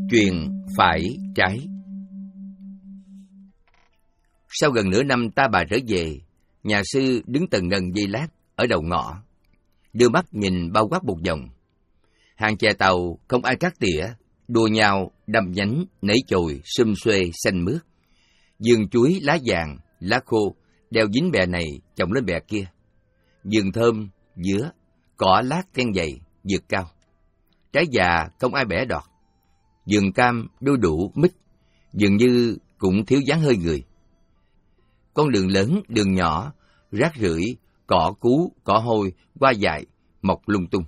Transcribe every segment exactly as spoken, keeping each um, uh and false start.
Chuyện phải trái. Sau gần nửa năm ta bà trở về, nhà sư đứng tần ngần giây lát ở đầu ngõ, đưa mắt nhìn bao quát một vòng. Hàng chè tàu không ai cắt tỉa, đua nhau đâm nhánh nảy chồi xum xuê xanh mướt. Vườn chuối lá vàng, lá khô đeo dính bè này chồng lên bè kia. Vườn thơm, dứa, cỏ lát ken dày, vượt cao. Trái già không ai bẻ đọt. Vườn cam đu đủ mít, dường như cũng thiếu dáng hơi người. Con đường lớn, đường nhỏ, rác rưởi, cỏ cú, cỏ hôi, hoa dại, mọc lung tung.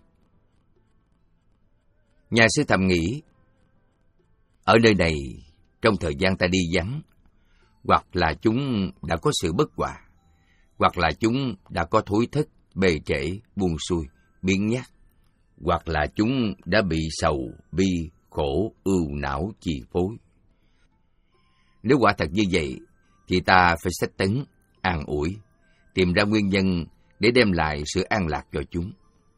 Nhà sư thầm nghĩ, ở nơi này, trong thời gian ta đi vắng, hoặc là chúng đã có sự bất hòa, hoặc là chúng đã có thối thất, bề trễ, buông xuôi, biến nhát, hoặc là chúng đã bị sầu, bi, khổ, ưu não chi phối. Nếu quả thật như vậy, thì ta phải xách tấn, an ủi, tìm ra nguyên nhân để đem lại sự an lạc cho chúng.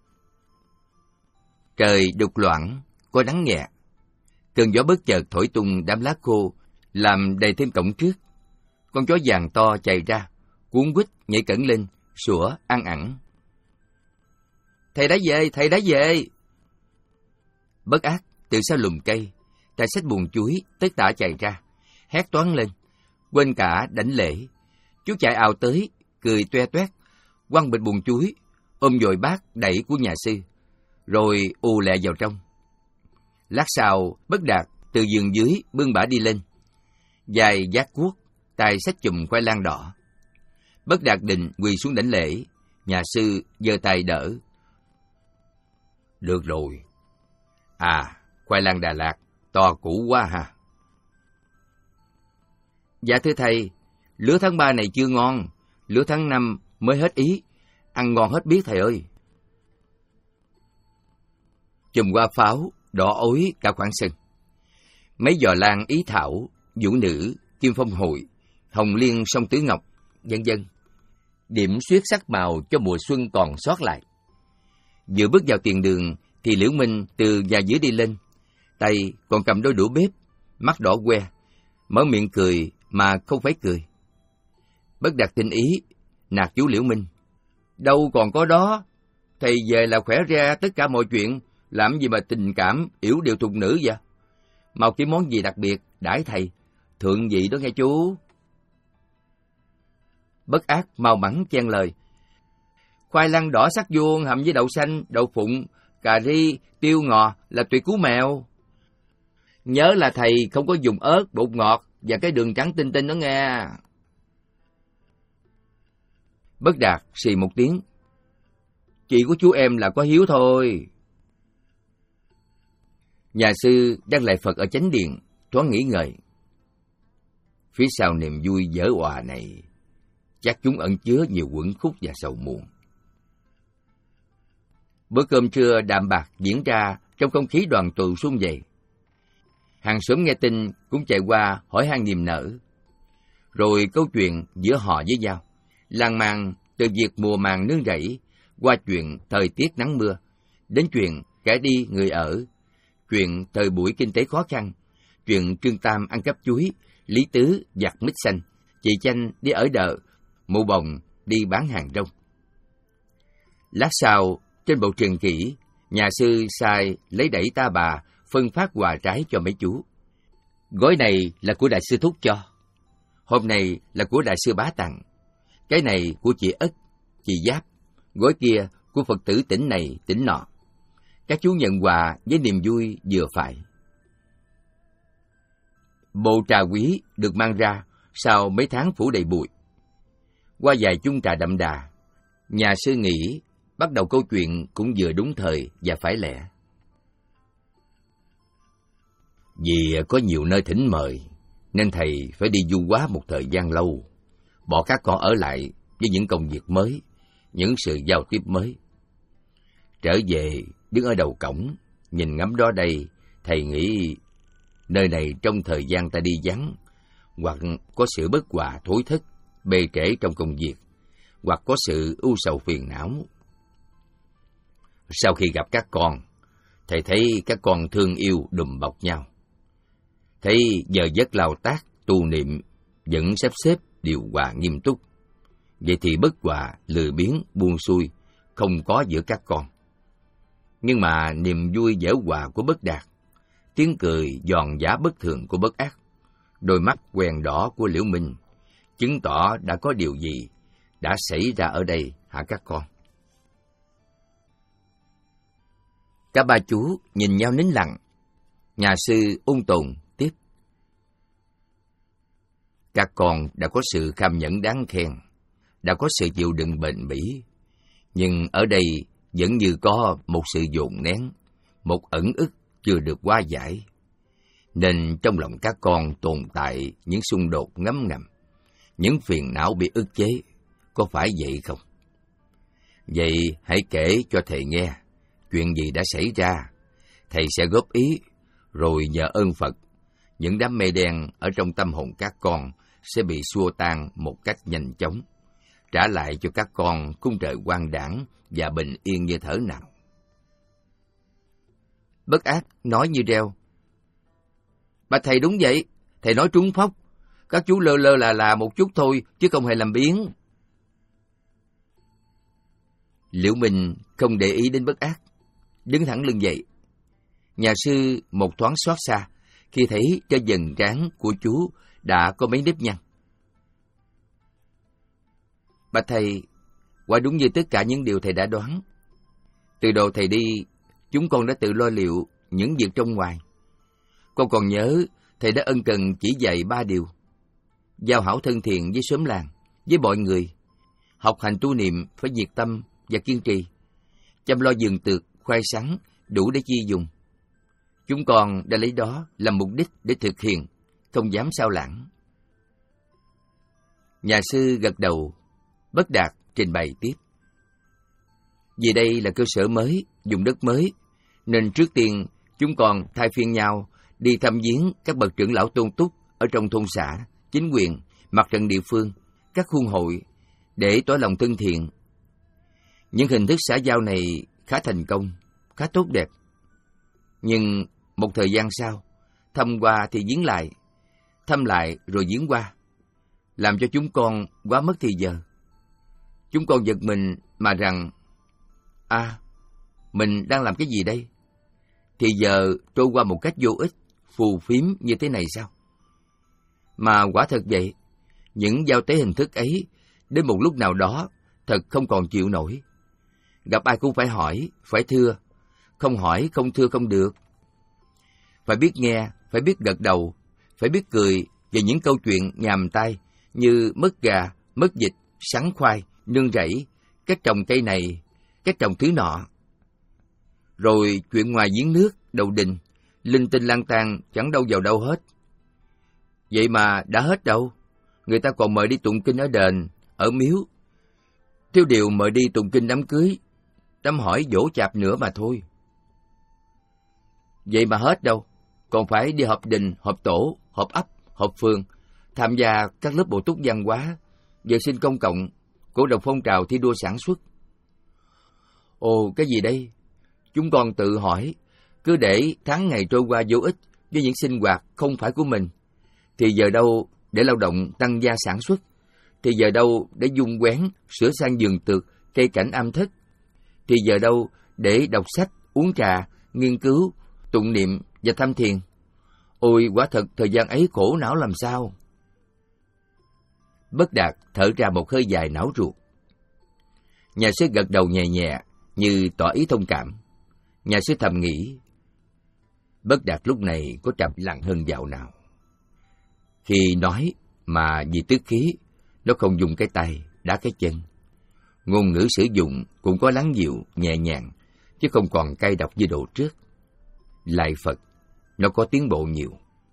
Trời đục loãng, có nắng nhẹ. Cơn gió bất chợt thổi tung đám lá khô, làm đầy thêm cổng trước. Con chó vàng to chạy ra, cuốn quýt nhảy cẩn lên, sủa ăn ẳng. Thầy đã về, thầy đã về. Bất ác từ sau lùm cây, thầy xách buồng chuối tất tả chạy ra, hét toáng lên, quên cả đảnh lễ. Chú chạy ào tới, cười toe toét, quăng bịch buồng chuối, ôm dội bát đẩy của nhà sư, rồi ù lẹ vào trong. Lát sau, Bất Đạt từ giường dưới bưng bả đi lên, dài vác cuốc, tay xách chùm khoai lang đỏ. Bất Đạt định quỳ xuống đảnh lễ, nhà sư giơ tay đỡ. Được rồi. À, khoai lang Đà Lạt, to cũ quá ha. Dạ thưa thầy, lứa tháng ba này chưa ngon, lứa tháng năm mới hết ý, ăn ngon hết biết thầy ơi. Chùm hoa pháo, đỏ ối cả khoảng sân. Mấy giò lan ý thảo, vũ nữ, kim phong hội, hồng liên song tứ ngọc, vân vân. Điểm xuyết sắc màu cho mùa xuân còn sót lại. Vừa bước vào tiền đường, thì Liễu Minh từ nhà dưới đi lên, tay còn cầm đôi đũa bếp, mắt đỏ que, mở miệng cười mà không phải cười. Bất Đạt tinh ý, nạt chú Liễu Minh. Đâu còn có đó, thầy về là khỏe ra tất cả mọi chuyện, làm gì mà tình cảm, yểu điệu thục nữ vậy? Mau kiếm món gì đặc biệt, đãi thầy, thượng vị đó nghe chú. Bất Ác mau mắn chen lời. Khoai lang đỏ sắc vuông hầm với đậu xanh, đậu phụng, cà ri, tiêu ngò là tuyệt cú mèo. Nhớ là thầy không có dùng ớt, bột ngọt và cái đường trắng tinh tinh đó nghe. Bất Đạt xì một tiếng. Chị của chú em là có hiếu thôi. Nhà sư đang lạy Phật ở chánh điện, thoáng nghĩ ngợi. Phía sau niềm vui dở òa này, chắc chúng ẩn chứa nhiều uẩn khúc và sầu muộn. Bữa cơm trưa đạm bạc diễn ra trong không khí đoàn tụ sum vầy. Hàng xóm nghe tin cũng chạy qua hỏi han niềm nở. Rồi câu chuyện giữa họ với nhau, lan man từ việc mùa màng nương rẫy, qua chuyện thời tiết nắng mưa, đến chuyện kẻ đi người ở, chuyện thời buổi kinh tế khó khăn, chuyện Trương Tam ăn cắp chuối, Lý Tứ giặt mít xanh, chị Chanh đi ở đợ, Mụ Bồng đi bán hàng rong. Lát sau, trên bộ truyền kỷ, nhà sư sai lấy đẩy ta bà phân phát quà trái cho mấy chú. Gói này là của đại sư Thúc cho, hôm nay là của đại sư Bá tặng, cái này của chị Ất, chị Giáp, gói kia của Phật tử tỉnh này tỉnh nọ. Các chú nhận quà với niềm vui vừa phải. Bộ trà quý được mang ra sau mấy tháng phủ đầy bụi. Qua vài chung trà đậm đà, nhà sư nghĩ bắt đầu câu chuyện cũng vừa đúng thời và phải lẽ. Vì có nhiều nơi thỉnh mời, nên thầy phải đi du hóa một thời gian lâu, bỏ các con ở lại với những công việc mới, những sự giao tiếp mới. Trở về, đứng ở đầu cổng, nhìn ngắm đó đây, thầy nghĩ nơi này trong thời gian ta đi vắng, hoặc có sự bất hòa thối thất, bề trễ trong công việc, hoặc có sự ưu sầu phiền não. Sau khi gặp các con, thầy thấy các con thương yêu đùm bọc nhau. thấy giờ giấc lao tác, tu niệm, vẫn sắp xếp điều hòa nghiêm túc. Vậy thì bất hòa, lười biếng, buông xuôi, không có giữa các con. Nhưng mà niềm vui dở hòa của Bất Đạt, tiếng cười giòn giã bất thường của Bất Ác, đôi mắt quen đỏ của Liễu Minh, chứng tỏ đã có điều gì đã xảy ra ở đây hả các con? Cả ba chú nhìn nhau nín lặng. Nhà sư ung tồn tiếp: các con đã có sự kham nhẫn đáng khen, đã có sự chịu đựng bền bỉ, nhưng ở đây vẫn như có một sự dồn nén, một ẩn ức chưa được hóa giải, nên trong lòng các con tồn tại những xung đột ngấm ngầm, những phiền não bị ức chế, có phải vậy không? Vậy hãy kể cho thầy nghe chuyện gì đã xảy ra, thầy sẽ góp ý, rồi nhờ ơn Phật, những đám mây đen ở trong tâm hồn các con sẽ bị xua tan một cách nhanh chóng, trả lại cho các con cung trời quang đãng và bình yên như thở nào. Bất Ác nói như reo: Bạch thầy đúng vậy, thầy nói trúng phóc, các chú lơ lơ là là một chút thôi, chứ không hề làm biếng. Liễu Minh không để ý đến Bất Ác, đứng thẳng lưng dậy. Nhà sư một thoáng xót xa khi thấy trên dần trán của chú đã có mấy nếp nhăn. Bạch thầy, quả đúng như tất cả những điều thầy đã đoán. Từ đầu thầy đi, chúng con đã tự lo liệu những việc trong ngoài. Con còn nhớ thầy đã ân cần chỉ dạy ba điều: giao hảo thân thiện với xóm làng, với mọi người, học hành tu niệm phải nhiệt tâm và kiên trì, chăm lo vườn tược, khoai sắn đủ để chi dùng. Chúng con đã lấy đó làm mục đích để thực hiện, không dám sao lãng. Nhà sư gật đầu. Bất Đạt trình bày tiếp: vì đây là cơ sở mới, vùng đất mới, nên trước tiên chúng con thay phiên nhau đi thăm viếng các bậc trưởng lão tôn túc ở trong thôn xã, chính quyền, mặt trận địa phương, các khuôn hội, để tỏ lòng thân thiện. Những hình thức xã giao này khá thành công, khá tốt đẹp. Nhưng một thời gian sau, thăm qua thì viếng lại, thăm lại rồi viếng qua, làm cho chúng con quá mất thì giờ. Chúng con giật mình mà rằng, à, mình đang làm cái gì đây? Thì giờ trôi qua một cách vô ích, phù phiếm như thế này sao? Mà quả thật vậy, những giao tế hình thức ấy, đến một lúc nào đó, thật không còn chịu nổi. Gặp ai cũng phải hỏi, phải thưa, không hỏi, không thưa không được. Phải biết nghe, phải biết gật đầu, phải biết cười về những câu chuyện nhàm tai như mất gà, mất vịt, sắn khoai, nương rẫy, cách trồng cây này, cách trồng thứ nọ. Rồi chuyện ngoài giếng nước, đầu đình, linh tinh lang tan chẳng đâu vào đâu hết. Vậy mà đã hết đâu, người ta còn mời đi tụng kinh ở đền, ở miếu. Thiếu điều mời đi tụng kinh đám cưới, đám hỏi dỗ chạp nữa mà thôi. Vậy mà hết đâu, còn phải đi họp đình, họp tổ, họp ấp, họp phường, tham gia các lớp bổ túc văn hóa, vệ sinh công cộng, cổ động phong trào thi đua sản xuất. Ồ, cái gì đây? Chúng con tự hỏi, cứ để tháng ngày trôi qua vô ích với những sinh hoạt không phải của mình, thì giờ đâu để lao động tăng gia sản xuất, thì giờ đâu để dung quén, sửa sang vườn tược, cây cảnh am thất, thì giờ đâu để đọc sách, uống trà, nghiên cứu, tụng niệm và tham thiền. Ôi, quả thật thời gian ấy khổ não làm sao. Bất Đạt thở ra một hơi dài não ruột. Nhà sư gật đầu nhẹ nhẹ như tỏ ý thông cảm. Nhà sư thầm nghĩ, Bất Đạt lúc này có trầm lặng hơn dạo nào. Khi nói mà vì tức khí, nó không dùng cái tay, đá cái chân. Ngôn ngữ sử dụng cũng có lắng dịu, nhẹ nhàng, chứ không còn cay độc như độ trước. Lại Phật, nó có tiến bộ nhiều.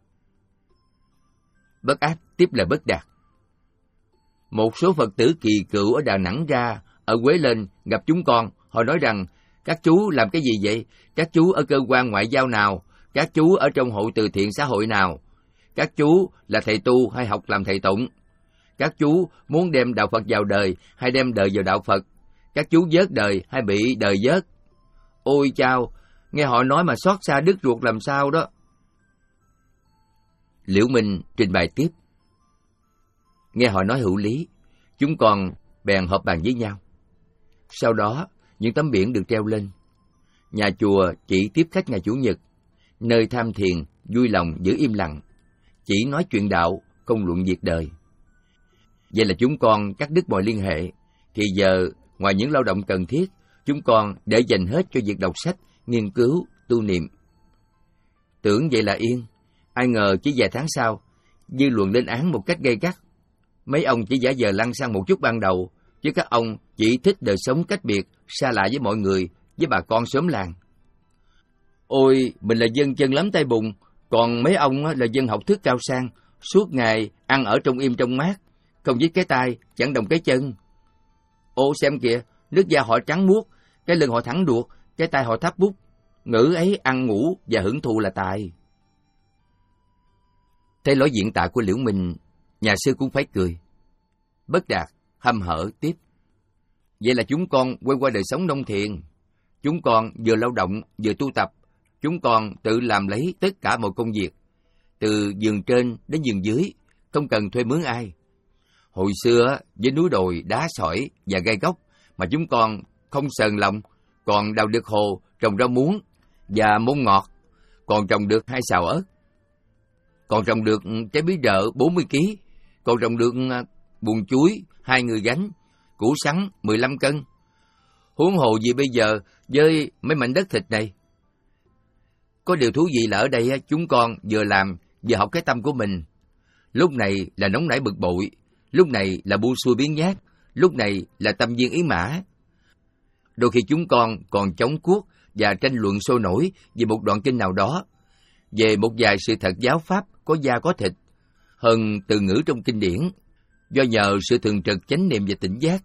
Bất Ác tiếp lời Bất Đạt. Một số Phật tử kỳ cựu ở Đà Nẵng ra, ở Quế lên gặp chúng con, họ nói rằng, các chú làm cái gì vậy? Các chú ở cơ quan ngoại giao nào? Các chú ở trong hội từ thiện xã hội nào? Các chú là thầy tu hay học làm thầy tụng? Các chú muốn đem đạo Phật vào đời hay đem đời vào đạo Phật? Các chú vớt đời hay bị đời vớt? Ôi chao, nghe họ nói mà xót xa đứt ruột làm sao đó. Liễu Minh trình bày tiếp. Nghe họ nói hữu lý, chúng con bèn họp bàn với nhau. Sau đó, những tấm biển được treo lên. Nhà chùa chỉ tiếp khách ngày Chủ nhật, nơi tham thiền, vui lòng giữ im lặng, chỉ nói chuyện đạo, không luận việc đời. Vậy là chúng con cắt đứt mọi liên hệ, thì giờ, ngoài những lao động cần thiết, chúng con để dành hết cho việc đọc sách, nghiên cứu, tu niệm. Tưởng vậy là yên, ai ngờ chỉ vài tháng sau, dư luận lên án một cách gay gắt. Mấy ông chỉ giả vờ lăng xăng một chút ban đầu, chứ các ông chỉ thích đời sống cách biệt, xa lạ với mọi người, với bà con xóm làng. Ôi, mình là dân chân lắm tay bùn, còn mấy ông là dân học thức cao sang, suốt ngày ăn ở trong im trong mát, không viết cái tay, chẳng động cái chân. Ô xem kìa, nước da họ trắng muốt, cái lưng họ thẳng đuột, cái tay họ thấp bút, ngữ ấy ăn ngủ và hưởng thụ là tài. Thấy lối diễn tả của Liễu Minh, nhà sư cũng phải cười. Bất Đạt hăm hở tiếp. Vậy là chúng con quay qua đời sống nông thiền. Chúng con vừa lao động vừa tu tập. Chúng con tự làm lấy tất cả mọi công việc, từ giường trên đến giường dưới, không cần thuê mướn ai. Hồi xưa với núi đồi đá sỏi và gai góc mà chúng con không sờn lòng, còn đào được hồ, trồng rau muống và môn ngọt, còn trồng được hai sào ớt, còn trồng được trái bí đợ bốn mươi ki, còn trồng được buồng chuối hai người gánh, củ sắn mười lăm cân. Huống hồ gì bây giờ với mấy mảnh đất thịt này. Có điều thú vị là ở đây chúng con vừa làm vừa học cái tâm của mình. Lúc này là nóng nảy bực bội, lúc này là buông xuôi biến nhát, lúc này là tâm viên ý mã. Đôi khi chúng con còn chống cuốc và tranh luận sôi nổi về một đoạn kinh nào đó, về một vài sự thật giáo pháp có da có thịt, hơn từ ngữ trong kinh điển, do nhờ sự thường trực chánh niệm và tỉnh giác.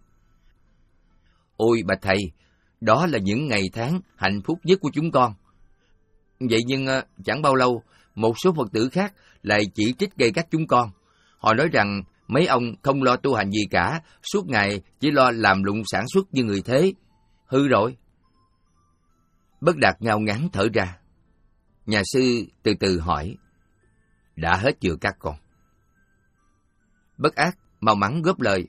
Ôi bạch thầy, đó là những ngày tháng hạnh phúc nhất của chúng con. Vậy nhưng chẳng bao lâu, một số Phật tử khác lại chỉ trích gay gắt chúng con. Họ nói rằng mấy ông không lo tu hành gì cả, suốt ngày chỉ lo làm lụng sản xuất như người thế. Hư rồi. Bất Đạt ngao ngán thở ra. Nhà sư từ từ hỏi, đã hết chưa các con? Bất Ác mau mắn góp lời,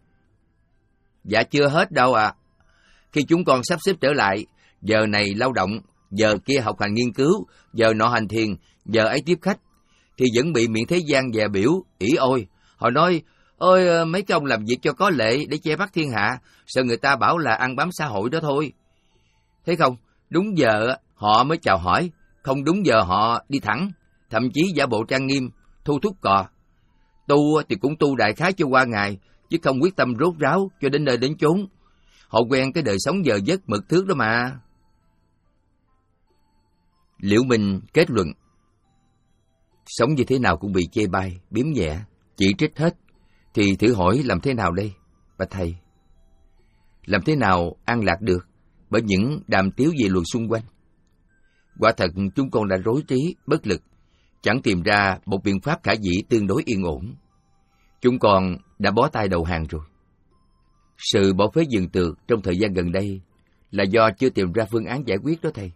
dạ chưa hết đâu ạ. À. Khi chúng con sắp xếp trở lại, giờ này lao động, giờ kia học hành nghiên cứu, giờ nọ hành thiền, giờ ấy tiếp khách, thì vẫn bị miệng thế gian dè biểu, ỷ ôi. Họ nói, ôi mấy cái ông làm việc cho có lệ để che mắt thiên hạ, sợ người ta bảo là ăn bám xã hội đó thôi. Thấy không, đúng giờ họ mới chào hỏi, không đúng giờ họ đi thẳng, thậm chí giả bộ trang nghiêm, thu thúc cò. Tu thì cũng tu đại khái cho qua ngày, chứ không quyết tâm rốt ráo cho đến nơi đến chốn. Họ quen cái đời sống giờ giấc mực thước đó mà. Liễu Minh kết luận, sống như thế nào cũng bị chê bai, biếm nhẹ, chỉ trích hết, thì thử hỏi làm thế nào đây, bạch thầy? Làm thế nào an lạc được bởi những đàm tiếu về luật xung quanh? Quả thật chúng con đã rối trí, bất lực, chẳng tìm ra một biện pháp khả dĩ tương đối yên ổn. Chúng con đã bó tay đầu hàng rồi. Sự bỏ phế vườn tược trong thời gian gần đây là do chưa tìm ra phương án giải quyết đó thầy.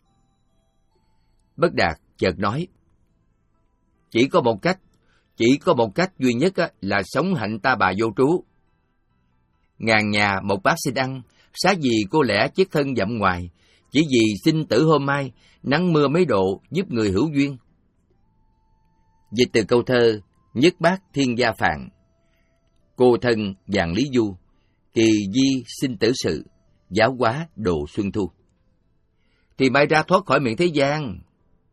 Bất Đạt chợt nói, chỉ có một cách, chỉ có một cách duy nhất là sống hạnh ta bà vô trú. Ngàn nhà một bát xin ăn, xá gì cô lẽ chết thân dặm ngoài, chỉ vì sinh tử hôm mai, nắng mưa mấy độ giúp người hữu duyên. Dịch từ câu thơ Nhất Bát Thiên Gia Phạn, cô thân vàng lý du, kỳ di sinh tử sự, giáo hóa đồ xuân thu. Thì may ra thoát khỏi miệng thế gian.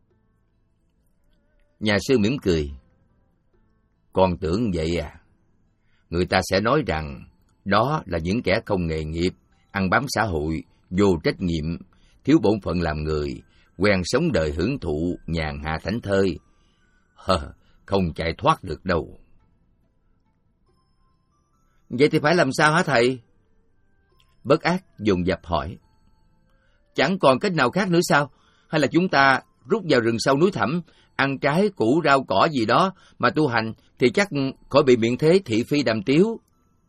Nhà sư mỉm cười, con tưởng vậy à? Người ta sẽ nói rằng đó là những kẻ không nghề nghiệp, ăn bám xã hội, vô trách nhiệm, thiếu bổn phận làm người, quen sống đời hưởng thụ, nhàn hạ thảnh thơi. Hờ, không chạy thoát được đâu. Vậy thì phải làm sao hả thầy? Bất Ác dồn dập hỏi. Chẳng còn cách nào khác nữa sao? Hay là chúng ta rút vào rừng sâu núi thẳm, ăn trái củ rau cỏ gì đó mà tu hành thì chắc khỏi bị miệng thế thị phi đàm tiếu.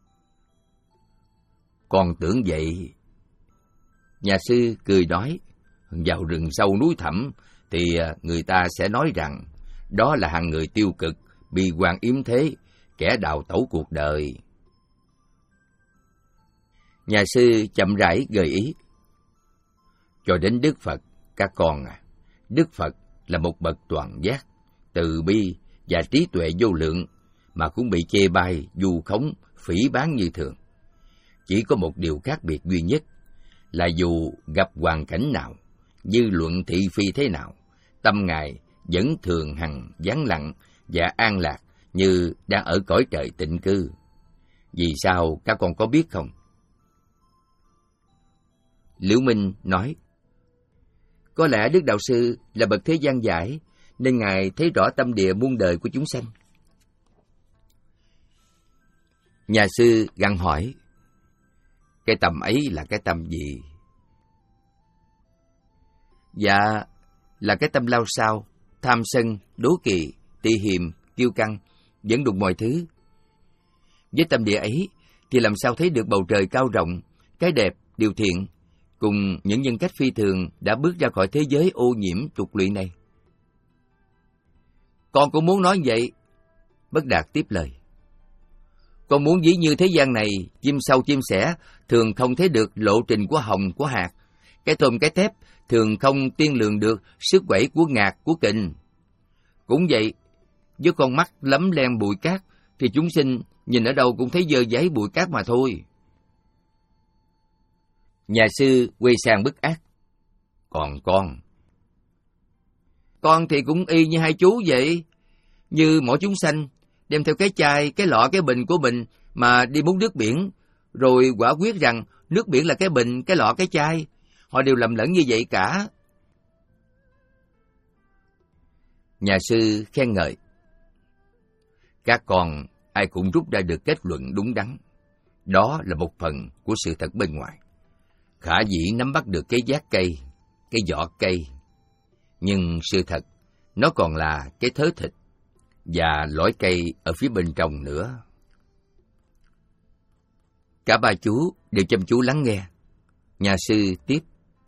Con tưởng vậy. Nhà sư cười nói, vào rừng sâu núi thẳm thì người ta sẽ nói rằng Đó là hạng người tiêu cực, bi quan yếm thế, kẻ đào tẩu cuộc đời. Nhà sư chậm rãi gợi ý. Cho đến Đức Phật, các con à, Đức Phật là một bậc toàn giác, từ bi và trí tuệ vô lượng, mà cũng bị chê bai, vu khống, phỉ báng như thường. Chỉ có một điều khác biệt duy nhất, là dù gặp hoàn cảnh nào, dư luận thị phi thế nào, tâm Ngài vẫn thường hằng vắng lặng và an lạc như đang ở cõi trời tịnh cư. Vì sao các con có biết không? Liễu Minh nói, có lẽ Đức Đạo Sư là bậc thế gian giải, nên Ngài thấy rõ tâm địa muôn đời của chúng sanh. Nhà sư gặng hỏi, cái tâm ấy là cái tâm gì? Dạ, là cái tâm lao sao, tham sân, đố kỵ, tị hiềm, kiêu căng, vẫn đụng mọi thứ. Với tâm địa ấy, thì làm sao thấy được bầu trời cao rộng, cái đẹp, điều thiện, cùng những nhân cách phi thường đã bước ra khỏi thế giới ô nhiễm tục lụy này? Con cũng muốn nói vậy. Bất Đạt tiếp lời. Con muốn ví như thế gian này, chim sâu chim sẻ thường không thấy được lộ trình của hồng của hạt, cái thôm cái thép thường không tiên lường được sức quẩy của ngạt của kình. Cũng vậy, với con mắt lấm lem bụi cát, thì chúng sinh nhìn ở đâu cũng thấy dơ dáy bụi cát mà thôi. Nhà sư quay sang Bất Ác. Còn con? Con thì cũng y như hai chú vậy. Như mỗi chúng sanh, đem theo cái chai, cái lọ, cái bình của mình mà đi muốn nước biển, rồi quả quyết rằng nước biển là cái bình, cái lọ, cái chai. Họ đều lầm lẫn như vậy cả. Nhà sư khen ngợi. Các con ai cũng rút ra được kết luận đúng đắn. Đó là một phần của sự thật bên ngoài. Khả dĩ nắm bắt được cái giác cây, cái vỏ cây. Nhưng sự thật, nó còn là cái thớ thịt và lõi cây ở phía bên trong nữa. Cả ba chú đều chăm chú lắng nghe. Nhà sư tiếp.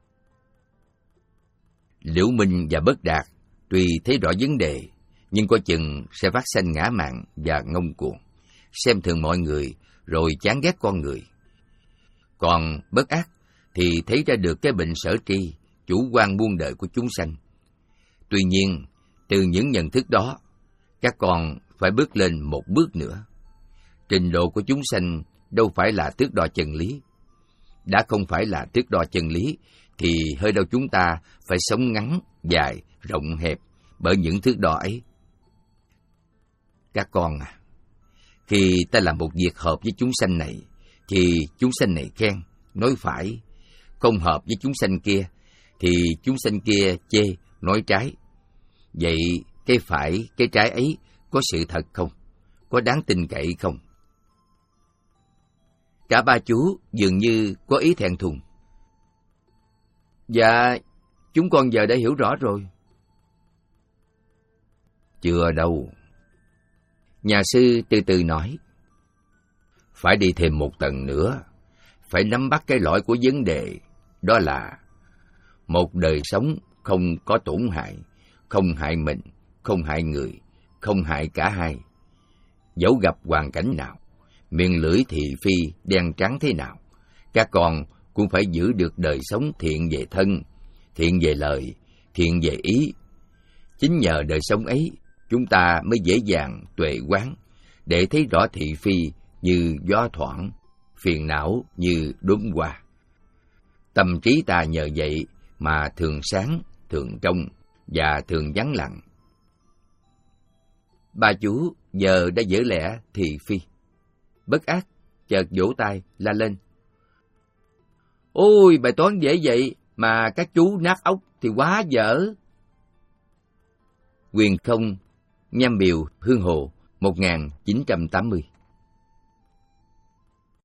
Liễu Minh và Bất Đạt tuy thấy rõ vấn đề, nhưng coi chừng sẽ phát sanh ngã mạn và ngông cuồng, xem thường mọi người rồi chán ghét con người. Còn Bất Ác thì thấy ra được cái bệnh sở tri, chủ quan muôn đời của chúng sanh. Tuy nhiên, từ những nhận thức đó, các con phải bước lên một bước nữa. Trình độ của chúng sanh đâu phải là thước đo chân lý. Đã không phải là thước đo chân lý, thì hơi đâu chúng ta phải sống ngắn, dài, rộng, hẹp bởi những thước đo ấy. Các con à, khi ta làm một việc hợp với chúng sanh này, thì chúng sanh này khen, nói phải. Không hợp với chúng sanh kia, thì chúng sanh kia chê, nói trái. Vậy cái phải, cái trái ấy có sự thật không? Có đáng tin cậy không? Cả ba chú dường như có ý thẹn thùng. Dạ, chúng con giờ đã hiểu rõ rồi. Chưa đâu. Nhà sư từ từ nói. Phải đi thêm một tầng nữa. Phải nắm bắt cái lõi của vấn đề. Đó là một đời sống không có tổn hại, không hại mình, không hại người, không hại cả hai. Dẫu gặp hoàn cảnh nào, miệng lưỡi thị phi đen trắng thế nào, các con cũng phải giữ được đời sống thiện về thân, thiện về lời, thiện về ý. Chính nhờ đời sống ấy, chúng ta mới dễ dàng tuệ quán, để thấy rõ thị phi như gió thoảng, phiền não như đốm hoa. Tâm trí ta nhờ vậy mà thường sáng, thường trong và thường vắng lặng. Ba chú giờ đã dở lẽ thị phi. Bất Ác chợt vỗ tay la lên. Ôi, bài toán dễ vậy mà các chú nát óc thì quá dở. Quyền Không, Nham Biều, Hương Hồ, một nghìn chín trăm tám mươi.